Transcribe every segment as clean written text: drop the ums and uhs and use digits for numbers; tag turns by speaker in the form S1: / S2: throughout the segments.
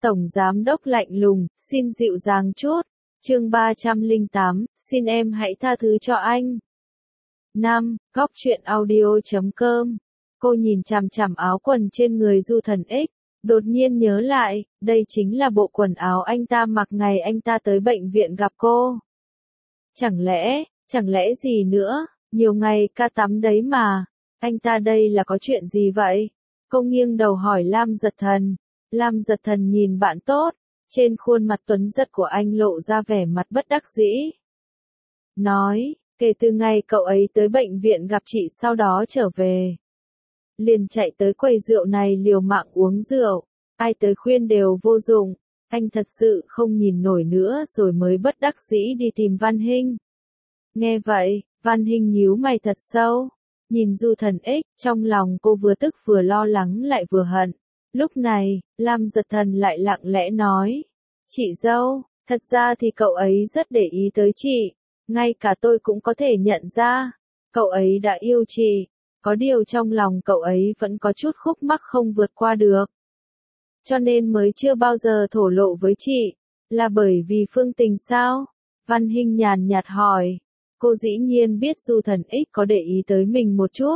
S1: Tổng giám đốc lạnh lùng, xin dịu dàng chút. Chương 308, xin em hãy tha thứ cho anh. 5. Góc truyện audio.com. Cô nhìn chằm chằm áo quần trên người Du Thần X, đột nhiên nhớ lại, đây chính là bộ quần áo anh ta mặc ngày anh ta tới bệnh viện gặp cô. Chẳng lẽ gì nữa, nhiều ngày ca tắm đấy mà, anh ta đây là có chuyện gì vậy? Cô nghiêng đầu hỏi Lam Giật Thần. Lam Giật Thần nhìn bạn tốt, trên khuôn mặt tuấn giật của anh lộ ra vẻ mặt bất đắc dĩ. Nói, kể từ ngày cậu ấy tới bệnh viện gặp chị sau đó trở về, liền chạy tới quầy rượu này liều mạng uống rượu, ai tới khuyên đều vô dụng, anh thật sự không nhìn nổi nữa rồi mới bất đắc dĩ đi tìm Văn Hinh. Nghe vậy, Văn Hinh nhíu mày thật sâu, nhìn Du Thần X, trong lòng cô vừa tức vừa lo lắng lại vừa hận. Lúc này, Lam Giật Thần lại lặng lẽ nói, chị dâu, thật ra thì cậu ấy rất để ý tới chị, ngay cả tôi cũng có thể nhận ra, cậu ấy đã yêu chị, có điều trong lòng cậu ấy vẫn có chút khúc mắc không vượt qua được. Cho nên mới chưa bao giờ thổ lộ với chị, là bởi vì Phương Tình sao? Văn Hinh nhàn nhạt hỏi, cô dĩ nhiên biết Du Thần X có để ý tới mình một chút.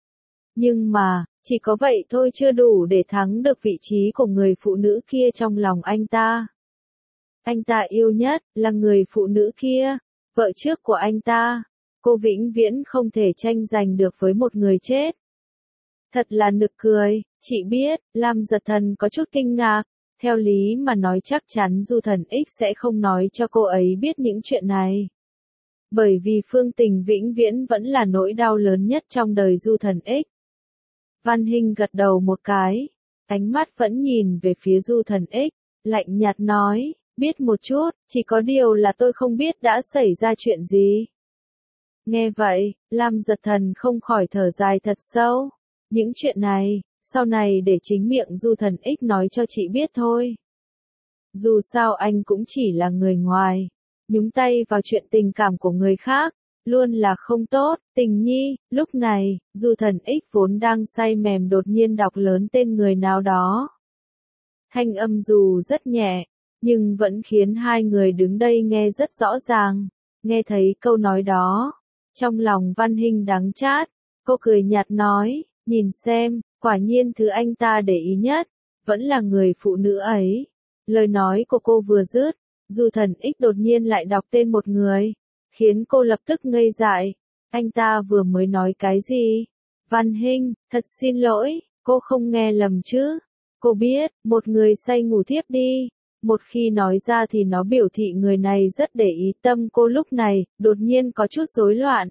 S1: Nhưng mà, chỉ có vậy thôi chưa đủ để thắng được vị trí của người phụ nữ kia trong lòng anh ta. Anh ta yêu nhất là người phụ nữ kia, vợ trước của anh ta. Cô vĩnh viễn không thể tranh giành được với một người chết. Thật là nực cười, chị biết, Lam Giật Thần có chút kinh ngạc. Theo lý mà nói chắc chắn Du Thần X sẽ không nói cho cô ấy biết những chuyện này. Bởi vì Phương Tình vĩnh viễn vẫn là nỗi đau lớn nhất trong đời Du Thần X. Văn Hinh gật đầu một cái, ánh mắt vẫn nhìn về phía Du Thần X, lạnh nhạt nói, biết một chút, chỉ có điều là tôi không biết đã xảy ra chuyện gì. Nghe vậy, Lam Giật Thần không khỏi thở dài thật sâu, những chuyện này, sau này để chính miệng Du Thần X nói cho chị biết thôi. Dù sao anh cũng chỉ là người ngoài, nhúng tay vào chuyện tình cảm của người khác, luôn là không tốt. Tình nhi, lúc này, Du Thần X vốn đang say mềm đột nhiên đọc lớn tên người nào đó. Thanh âm dù rất nhẹ, nhưng vẫn khiến hai người đứng đây nghe rất rõ ràng. Nghe thấy câu nói đó, trong lòng Văn Hinh đắng chát, cô cười nhạt nói, nhìn xem, quả nhiên thứ anh ta để ý nhất, vẫn là người phụ nữ ấy. Lời nói của cô vừa dứt, Du Thần X đột nhiên lại đọc tên một người, khiến cô lập tức ngây dại. Anh ta vừa mới nói cái gì? Văn Hinh, thật xin lỗi, cô không nghe lầm chứ? Cô biết, một người say ngủ thiếp đi. Một khi nói ra thì nó biểu thị người này rất để ý tâm cô lúc này, đột nhiên có chút rối loạn.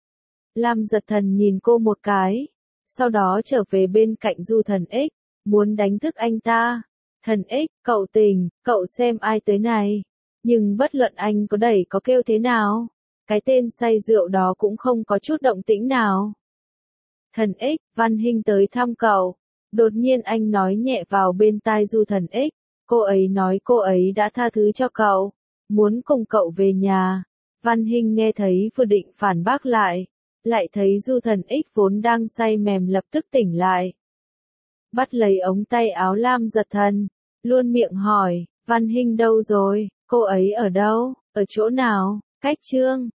S1: Lam Giật Thần nhìn cô một cái, sau đó trở về bên cạnh Du Thần X, muốn đánh thức anh ta. Thần X, cậu Tình, cậu xem ai tới này. Nhưng bất luận anh có đẩy có kêu thế nào, cái tên say rượu đó cũng không có chút động tĩnh nào. Thần X, Văn Hinh tới thăm cậu. Đột nhiên anh nói nhẹ vào bên tai Du Thần X, cô ấy nói cô ấy đã tha thứ cho cậu, muốn cùng cậu về nhà. Văn Hinh nghe thấy vừa định phản bác lại thấy Du Thần X vốn đang say mềm lập tức tỉnh lại. Bắt lấy ống tay áo Lam Giật Thần, luôn miệng hỏi, Văn Hinh đâu rồi, cô ấy ở đâu, ở chỗ nào? Cách chương